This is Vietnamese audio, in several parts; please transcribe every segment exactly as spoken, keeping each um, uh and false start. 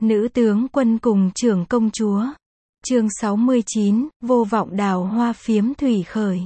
Nữ tướng quân cùng trưởng công chúa. Chương sáu mươi chín, vô vọng đào hoa phiếm thủy khởi.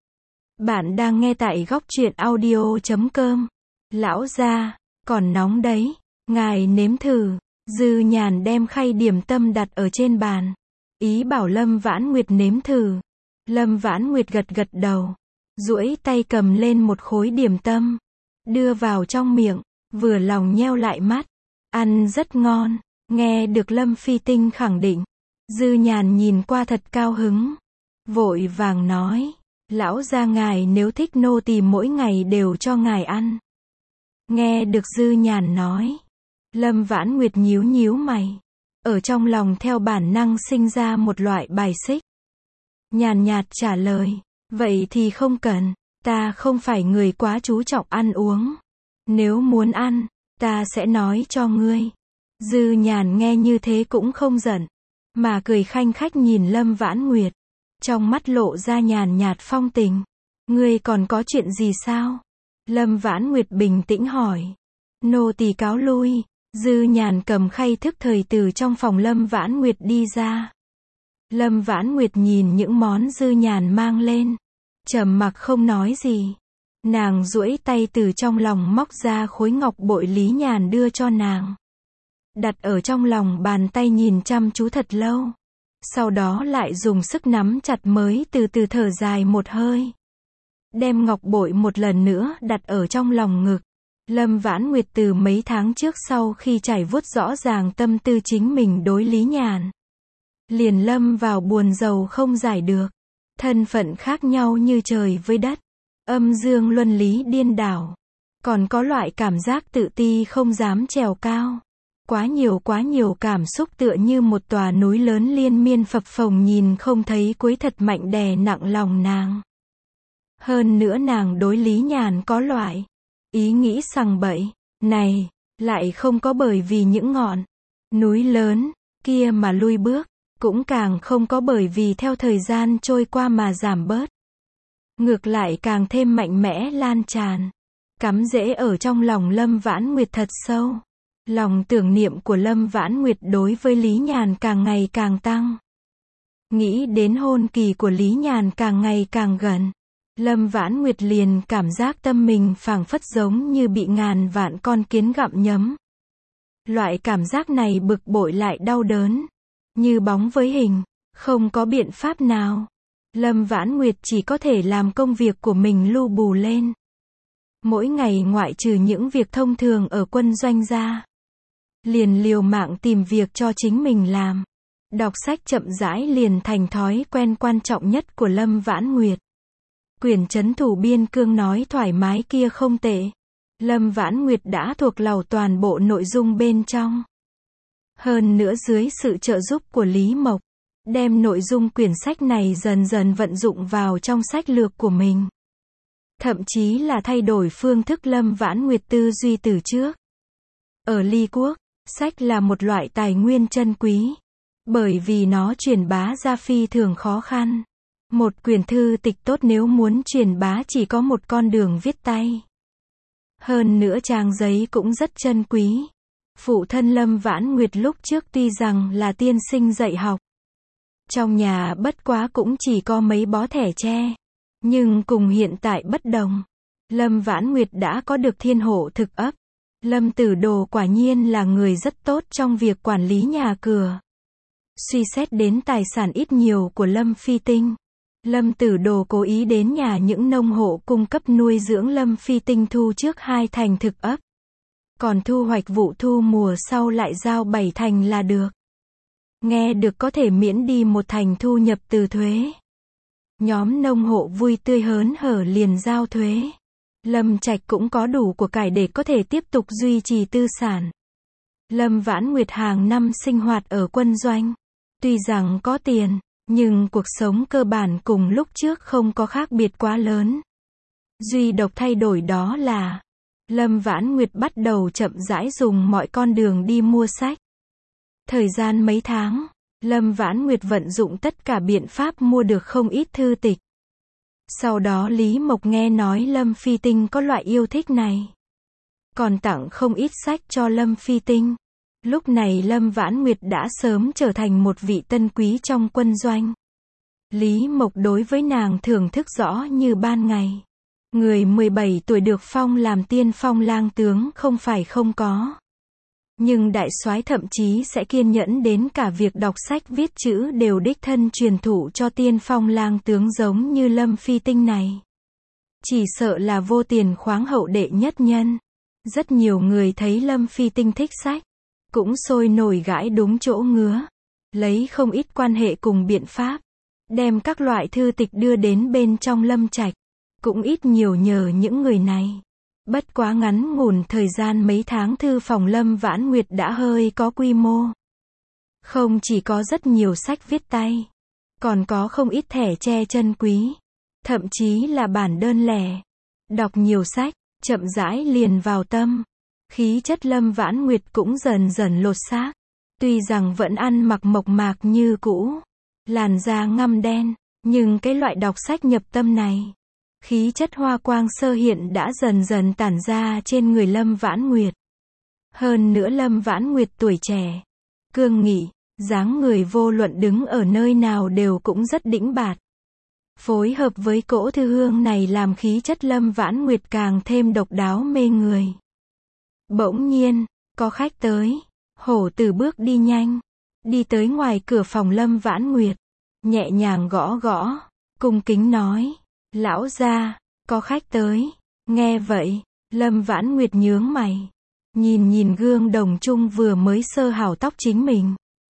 Bạn đang nghe tại góc truyện audio chấm com. Lão gia, còn nóng đấy, ngài nếm thử. Dư Nhàn đem khay điểm tâm đặt ở trên bàn. Ý bảo Lâm Vãn Nguyệt nếm thử. Lâm Vãn Nguyệt gật gật đầu. Duỗi tay cầm lên một khối điểm tâm. Đưa vào trong miệng, vừa lòng nheo lại mắt. Ăn rất ngon. Nghe được Lâm Phi Tinh khẳng định. Dư Nhàn nhìn qua thật cao hứng. Vội vàng nói. Lão gia ngài nếu thích nô tỳ mỗi ngày đều cho ngài ăn. Nghe được Dư Nhàn nói. Lâm Vãn Nguyệt nhíu nhíu mày. Ở trong lòng theo bản năng sinh ra một loại bài xích. Nhàn nhạt trả lời. Vậy thì không cần. Ta không phải người quá chú trọng ăn uống. Nếu muốn ăn, ta sẽ nói cho ngươi. Dư Nhàn nghe như thế cũng không giận. Mà cười khanh khách nhìn Lâm Vãn Nguyệt. Trong mắt lộ ra nhàn nhạt phong tình. Ngươi còn có chuyện gì sao? Lâm Vãn Nguyệt bình tĩnh hỏi. Nô tỳ cáo lui. Dư Nhàn cầm khay thức thời từ trong phòng Lâm Vãn Nguyệt đi ra. Lâm Vãn Nguyệt nhìn những món Dư Nhàn mang lên. Trầm mặc không nói gì. Nàng duỗi tay từ trong lòng móc ra khối ngọc bội Lý Nhàn đưa cho nàng. Đặt ở trong lòng bàn tay nhìn chăm chú thật lâu. Sau đó lại dùng sức nắm chặt mới từ từ thở dài một hơi. Đem ngọc bội một lần nữa đặt ở trong lòng ngực. Lâm Vãn Nguyệt từ mấy tháng trước sau khi trải vuốt rõ ràng tâm tư chính mình đối Lý Nhàn. Liền lâm vào buồn rầu không giải được. Thân phận khác nhau như trời với đất. Âm dương luân lý điên đảo. Còn có loại cảm giác tự ti không dám trèo cao. Quá nhiều quá nhiều cảm xúc tựa như một tòa núi lớn liên miên phập phồng nhìn không thấy cuối thật mạnh đè nặng lòng nàng. Hơn nữa nàng đối Lý Nhàn có loại ý nghĩ sằng bậy này, lại không có bởi vì những ngọn núi lớn kia mà lui bước, cũng càng không có bởi vì theo thời gian trôi qua mà giảm bớt. Ngược lại càng thêm mạnh mẽ lan tràn, cắm rễ ở trong lòng Lâm Vãn Nguyệt thật sâu. Lòng tưởng niệm của Lâm Vãn Nguyệt đối với Lý Nhàn càng ngày càng tăng. Nghĩ đến hôn kỳ của Lý Nhàn càng ngày càng gần. Lâm Vãn Nguyệt liền cảm giác tâm mình phảng phất giống như bị ngàn vạn con kiến gặm nhấm. Loại cảm giác này bực bội lại đau đớn. Như bóng với hình. Không có biện pháp nào. Lâm Vãn Nguyệt chỉ có thể làm công việc của mình lu bù lên. Mỗi ngày ngoại trừ những việc thông thường ở quân doanh ra. Liền liều mạng tìm việc cho chính mình làm. Đọc sách chậm rãi liền thành thói quen quan trọng nhất của Lâm Vãn Nguyệt. Quyển trấn thủ biên cương nói thoải mái kia không tệ. Lâm Vãn Nguyệt đã thuộc lầu toàn bộ nội dung bên trong. Hơn nữa dưới sự trợ giúp của Lý Mộc, đem nội dung quyển sách này dần dần vận dụng vào trong sách lược của mình. Thậm chí là thay đổi phương thức Lâm Vãn Nguyệt tư duy từ trước. Ở Ly Quốc, sách là một loại tài nguyên chân quý. Bởi vì nó truyền bá ra phi thường khó khăn. Một quyển thư tịch tốt nếu muốn truyền bá chỉ có một con đường viết tay. Hơn nữa trang giấy cũng rất chân quý. Phụ thân Lâm Vãn Nguyệt lúc trước tuy rằng là tiên sinh dạy học. Trong nhà bất quá cũng chỉ có mấy bó thẻ tre. Nhưng cùng hiện tại bất đồng. Lâm Vãn Nguyệt đã có được thiên hộ thực ấp. Lâm Tử Đồ quả nhiên là người rất tốt trong việc quản lý nhà cửa. Suy xét đến tài sản ít nhiều của Lâm Phi Tinh. Lâm Tử Đồ cố ý đến nhà những nông hộ cung cấp nuôi dưỡng Lâm Phi Tinh thu trước hai thành thực ấp. Còn thu hoạch vụ thu mùa sau lại giao bảy thành là được. Nghe được có thể miễn đi một thành thu nhập từ thuế. Nhóm nông hộ vui tươi hớn hở liền giao thuế. Lâm Trạch cũng có đủ của cải để có thể tiếp tục duy trì tư sản. Lâm Vãn Nguyệt hàng năm sinh hoạt ở quân doanh. Tuy rằng có tiền, nhưng cuộc sống cơ bản cùng lúc trước không có khác biệt quá lớn. Duy độc thay đổi đó là, Lâm Vãn Nguyệt bắt đầu chậm rãi dùng mọi con đường đi mua sách. Thời gian mấy tháng, Lâm Vãn Nguyệt vận dụng tất cả biện pháp mua được không ít thư tịch. Sau đó Lý Mộc nghe nói Lâm Phi Tinh có loại yêu thích này. Còn tặng không ít sách cho Lâm Phi Tinh. Lúc này Lâm Vãn Nguyệt đã sớm trở thành một vị tân quý trong quân doanh. Lý Mộc đối với nàng thưởng thức rõ như ban ngày. Người mười bảy tuổi được phong làm tiên phong lang tướng không phải không có. Nhưng đại soái thậm chí sẽ kiên nhẫn đến cả việc đọc sách viết chữ đều đích thân truyền thụ cho tiên phong lang tướng giống như Lâm Phi Tinh này. Chỉ sợ là vô tiền khoáng hậu đệ nhất nhân. Rất nhiều người thấy Lâm Phi Tinh thích sách, cũng sôi nổi gãi đúng chỗ ngứa. Lấy không ít quan hệ cùng biện pháp, đem các loại thư tịch đưa đến bên trong Lâm Trạch. Cũng ít nhiều nhờ những người này. Bất quá ngắn ngủn thời gian mấy tháng thư phòng Lâm Vãn Nguyệt đã hơi có quy mô. Không chỉ có rất nhiều sách viết tay, còn có không ít thẻ tre chân quý, thậm chí là bản đơn lẻ. Đọc nhiều sách, chậm rãi liền vào tâm. Khí chất Lâm Vãn Nguyệt cũng dần dần lột xác. Tuy rằng vẫn ăn mặc mộc mạc như cũ, làn da ngăm đen, nhưng cái loại đọc sách nhập tâm này, khí chất hoa quang sơ hiện đã dần dần tản ra trên người Lâm Vãn Nguyệt. Hơn nữa Lâm Vãn Nguyệt tuổi trẻ, cương nghị, dáng người vô luận đứng ở nơi nào đều cũng rất đĩnh bạt. Phối hợp với cỗ thư hương này làm khí chất Lâm Vãn Nguyệt càng thêm độc đáo mê người. Bỗng nhiên, có khách tới. Hổ Tử bước đi nhanh, đi tới ngoài cửa phòng Lâm Vãn Nguyệt, nhẹ nhàng gõ gõ, cung kính nói, lão gia, có khách tới. Nghe vậy, Lâm Vãn Nguyệt nhướng mày, nhìn nhìn gương đồng chung vừa mới sơ hào tóc chính mình.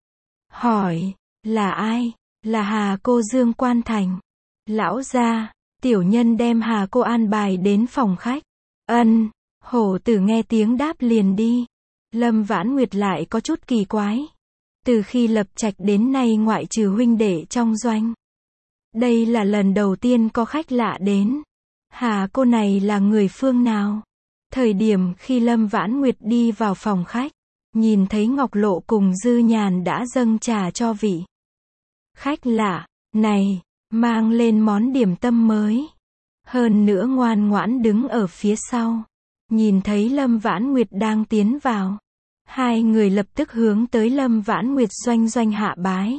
Hỏi, là ai? Là Hà cô Dương Quan Thành. Lão gia, tiểu nhân đem Hà cô an bài đến phòng khách. Ân, Hổ Tử nghe tiếng đáp liền đi. Lâm Vãn Nguyệt lại có chút kỳ quái. Từ khi lập trạch đến nay ngoại trừ huynh đệ trong doanh, đây là lần đầu tiên có khách lạ đến. Hà cô này là người phương nào? Thời điểm khi Lâm Vãn Nguyệt đi vào phòng khách, nhìn thấy Ngọc Lộ cùng Dư Nhàn đã dâng trà cho vị khách lạ này, mang lên món điểm tâm mới. Hơn nữa ngoan ngoãn đứng ở phía sau. Nhìn thấy Lâm Vãn Nguyệt đang tiến vào, hai người lập tức hướng tới Lâm Vãn Nguyệt doanh doanh hạ bái.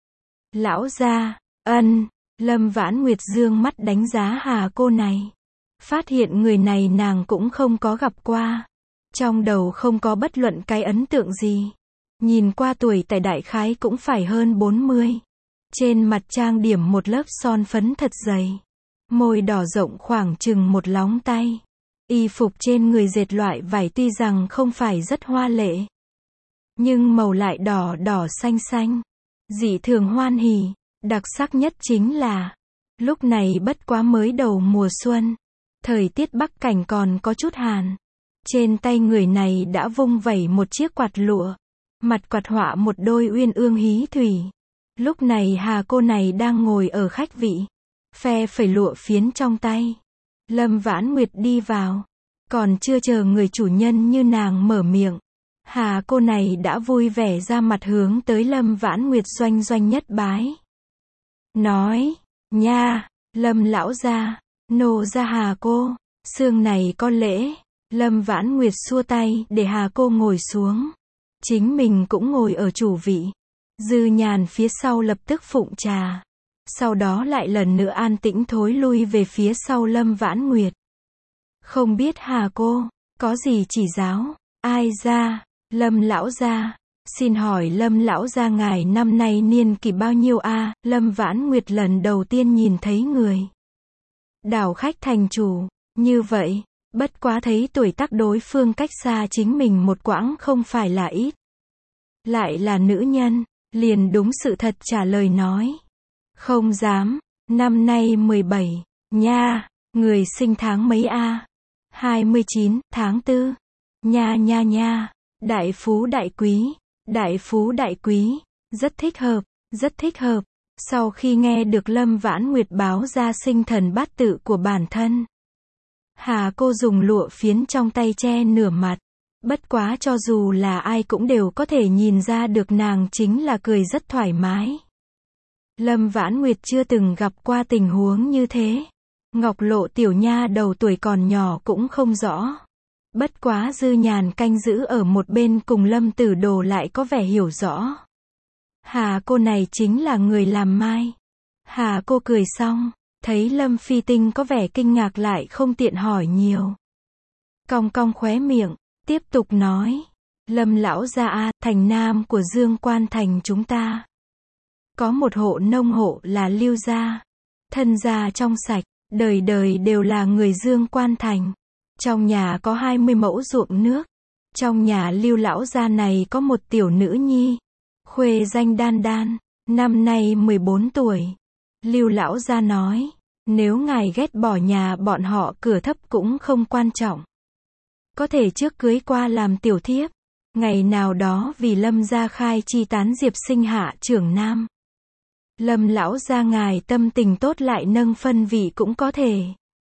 Lão gia, ân. Lâm Vãn Nguyệt dương mắt đánh giá Hà cô này. Phát hiện người này nàng cũng không có gặp qua. Trong đầu không có bất luận cái ấn tượng gì. Nhìn qua tuổi tại đại khái cũng phải hơn bốn mươi. Trên mặt trang điểm một lớp son phấn thật dày. Môi đỏ rộng khoảng chừng một lóng tay. Y phục trên người dệt loại vải tuy rằng không phải rất hoa lệ, nhưng màu lại đỏ đỏ xanh xanh. Dị thường hoan hỉ. Đặc sắc nhất chính là, lúc này bất quá mới đầu mùa xuân. Thời tiết Bắc Cảnh còn có chút hàn. Trên tay người này đã vung vẩy một chiếc quạt lụa. Mặt quạt họa một đôi uyên ương hí thủy. Lúc này Hà cô này đang ngồi ở khách vị, phe phẩy lụa phiến trong tay. Lâm Vãn Nguyệt đi vào, còn chưa chờ người chủ nhân như nàng mở miệng, Hà cô này đã vui vẻ ra mặt hướng tới Lâm Vãn Nguyệt doanh doanh nhất bái. Nói, nha, Lâm lão gia, nô gia Hà cô, xương này có lễ. Lâm Vãn Nguyệt xua tay để Hà cô ngồi xuống. Chính mình cũng ngồi ở chủ vị. Dư Nhàn phía sau lập tức phụng trà. Sau đó lại lần nữa an tĩnh thối lui về phía sau Lâm Vãn Nguyệt. Không biết Hà cô, có gì chỉ giáo? Ai ra? Lâm lão gia. Xin hỏi Lâm lão gia ngài năm nay niên kỷ bao nhiêu a? À? Lâm Vãn Nguyệt lần đầu tiên nhìn thấy người đảo khách thành chủ, như vậy, bất quá thấy tuổi tác đối phương cách xa chính mình một quãng không phải là ít. Lại là nữ nhân, liền đúng sự thật trả lời nói. Không dám, năm nay mười bảy, nha, người sinh tháng mấy a? À? hai mươi chín, tháng tư. Nha nha nha, đại phú đại quý, đại phú đại quý, rất thích hợp, rất thích hợp. Sau khi nghe được Lâm Vãn Nguyệt báo ra sinh thần bát tự của bản thân, Hà cô dùng lụa phiến trong tay che nửa mặt. Bất quá cho dù là ai cũng đều có thể nhìn ra được nàng chính là cười rất thoải mái. Lâm Vãn Nguyệt chưa từng gặp qua tình huống như thế. Ngọc Lộ tiểu nha đầu tuổi còn nhỏ cũng không rõ. Bất quá Dư Nhàn canh giữ ở một bên cùng Lâm Tử Đồ lại có vẻ hiểu rõ. Hà cô này chính là người làm mai. Hà cô cười xong, thấy Lâm Phi Tinh có vẻ kinh ngạc lại không tiện hỏi nhiều. Cong cong khóe miệng, tiếp tục nói. Lâm lão gia a, thành nam của Dương Quan thành chúng ta. Có một hộ nông hộ là Lưu gia. Thân gia trong sạch, đời đời đều là người Dương Quan thành. Trong nhà có hai mươi mẫu ruộng nước. Trong nhà Lưu lão gia này có một tiểu nữ nhi. Khuê danh Đan Đan, năm nay mười bốn tuổi. Lưu lão gia nói, nếu ngài ghét bỏ nhà bọn họ cửa thấp cũng không quan trọng. Có thể trước cưới qua làm tiểu thiếp. Ngày nào đó vì Lâm gia khai chi tán diệp sinh hạ trưởng nam. Lâm lão gia ngài tâm tình tốt lại nâng phân vị cũng có thể.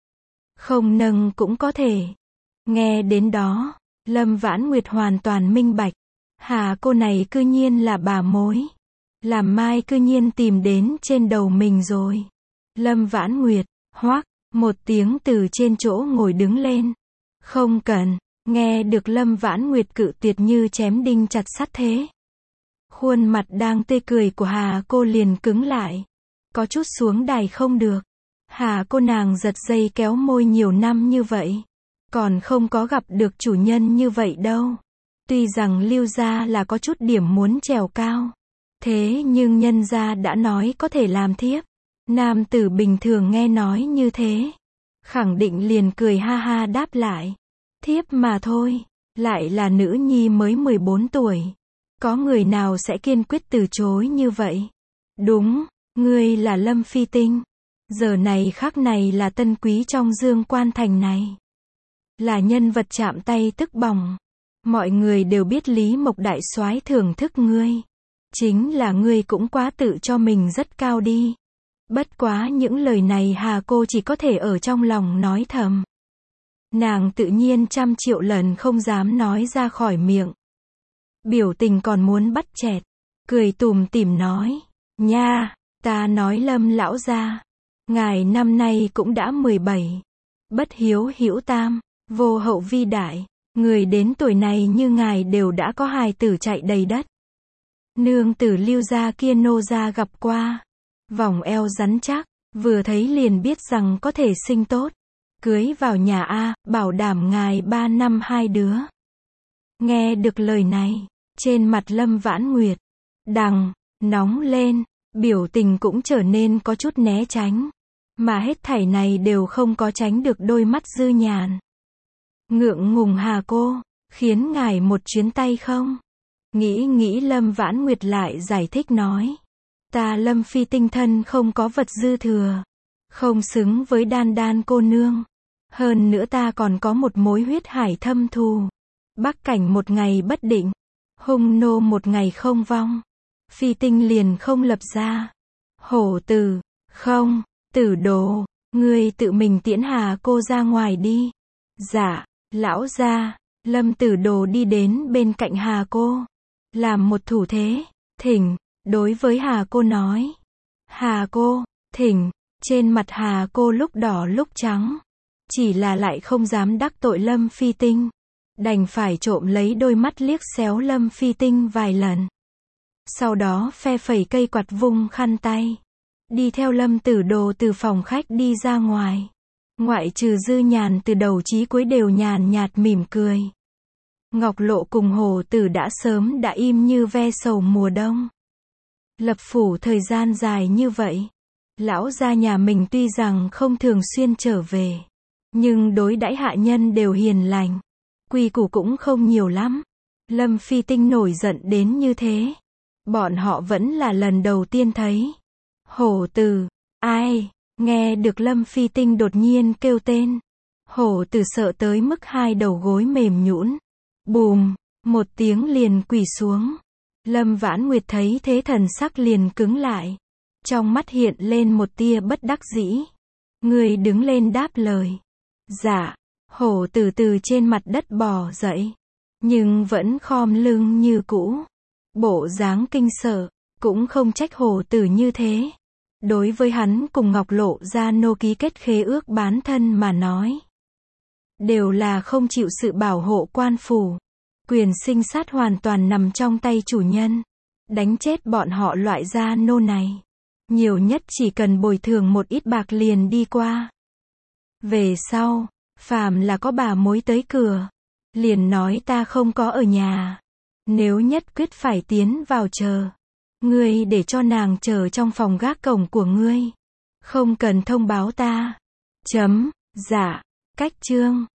Không nâng cũng có thể. Nghe đến đó, Lâm Vãn Nguyệt hoàn toàn minh bạch. Hà cô này cư nhiên là bà mối. Làm mai cư nhiên tìm đến trên đầu mình rồi. Lâm Vãn Nguyệt, hoác, một tiếng từ trên chỗ ngồi đứng lên. Không cần, nghe được Lâm Vãn Nguyệt cự tuyệt như chém đinh chặt sắt thế. Khuôn mặt đang tươi cười của Hà cô liền cứng lại. Có chút xuống đài không được. Hà cô nàng giật dây kéo môi nhiều năm như vậy. Còn không có gặp được chủ nhân như vậy đâu. Tuy rằng Lưu gia là có chút điểm muốn trèo cao. Thế nhưng nhân gia đã nói có thể làm thiếp. Nam tử bình thường nghe nói như thế. Khẳng định liền cười ha ha đáp lại. Thiếp mà thôi. Lại là nữ nhi mới mười bốn tuổi. Có người nào sẽ kiên quyết từ chối như vậy? Đúng, ngươi là Lâm Phi Tinh. Giờ này khắc này là tân quý trong Dương Quan thành này. Là nhân vật chạm tay tức bỏng. Mọi người đều biết Lý Mộc đại soái thưởng thức ngươi. Chính là ngươi cũng quá tự cho mình rất cao đi. Bất quá những lời này Hà cô chỉ có thể ở trong lòng nói thầm. Nàng tự nhiên trăm triệu lần không dám nói ra khỏi miệng. Biểu tình còn muốn bắt chẹt. Cười tủm tỉm nói. Nha, ta nói Lâm lão gia. Ngài năm nay cũng đã mười bảy. Bất hiếu hữu tam, vô hậu vi đại. Người đến tuổi này như ngài đều đã có hài tử chạy đầy đất. Nương tử Lưu gia kia nô gia gặp qua. Vòng eo rắn chắc, vừa thấy liền biết rằng có thể sinh tốt. Cưới vào nhà A, bảo đảm ngài ba năm hai đứa. Nghe được lời này, trên mặt Lâm Vãn Nguyệt, đằng, nóng lên, biểu tình cũng trở nên có chút né tránh. Mà hết thảy này đều không có tránh được đôi mắt Dư Nhàn. Ngượng ngùng Hà cô, khiến ngài một chuyến tay không? Nghĩ nghĩ Lâm Vãn Nguyệt lại giải thích nói. Ta Lâm Phi Tinh thân không có vật dư thừa. Không xứng với Đan Đan cô nương. Hơn nữa ta còn có một mối huyết hải thâm thù. Bắc cảnh một ngày bất định. Hung nô một ngày không vong. Phi Tinh liền không lập ra. Hổ tử, không, Tử Đồ, ngươi tự mình tiễn Hà cô ra ngoài đi. Dạ, lão gia. Lâm Tử Đồ đi đến bên cạnh Hà cô. Làm một thủ thế, thỉnh, đối với Hà cô nói. Hà cô, thỉnh, trên mặt Hà cô lúc đỏ lúc trắng. Chỉ là lại không dám đắc tội Lâm Phi Tinh. Đành phải trộm lấy đôi mắt liếc xéo Lâm Phi Tinh vài lần. Sau đó phe phẩy cây quạt vung khăn tay. Đi theo Lâm Tử Đồ từ phòng khách đi ra ngoài. Ngoại trừ Dư Nhàn từ đầu chí cuối đều nhàn nhạt mỉm cười. Ngọc Lộ cùng Hồ Tử đã sớm đã im như ve sầu mùa đông. Lập phủ thời gian dài như vậy. Lão gia nhà mình tuy rằng không thường xuyên trở về. Nhưng đối đãi hạ nhân đều hiền lành. Quy củ cũng không nhiều lắm. Lâm Phi Tinh nổi giận đến như thế. Bọn họ vẫn là lần đầu tiên thấy. Hổ Tử, ai? Nghe được Lâm Phi Tinh đột nhiên kêu tên. Hổ Tử sợ tới mức hai đầu gối mềm nhũn. Bùm, một tiếng liền quỳ xuống. Lâm Vãn Nguyệt thấy thế thần sắc liền cứng lại. Trong mắt hiện lên một tia bất đắc dĩ. Người đứng lên đáp lời. Dạ, Hổ Tử từ trên mặt đất bò dậy. Nhưng vẫn khom lưng như cũ. Bộ dáng kinh sợ, cũng không trách Hổ Tử như thế. Đối với hắn cùng Ngọc Lộ gia nô ký kết khế ước bán thân mà nói. đều là không chịu sự bảo hộ quan phủ. Quyền sinh sát hoàn toàn nằm trong tay chủ nhân. Đánh chết bọn họ loại gia nô này. Nhiều nhất chỉ cần bồi thường một ít bạc liền đi qua. Về sau, phàm là có bà mối tới cửa, liền nói ta không có ở nhà. Nếu nhất quyết phải tiến vào chờ, ngươi để cho nàng chờ trong phòng gác cổng của ngươi. Không cần thông báo ta. Chấm. Dạ. Cách chương.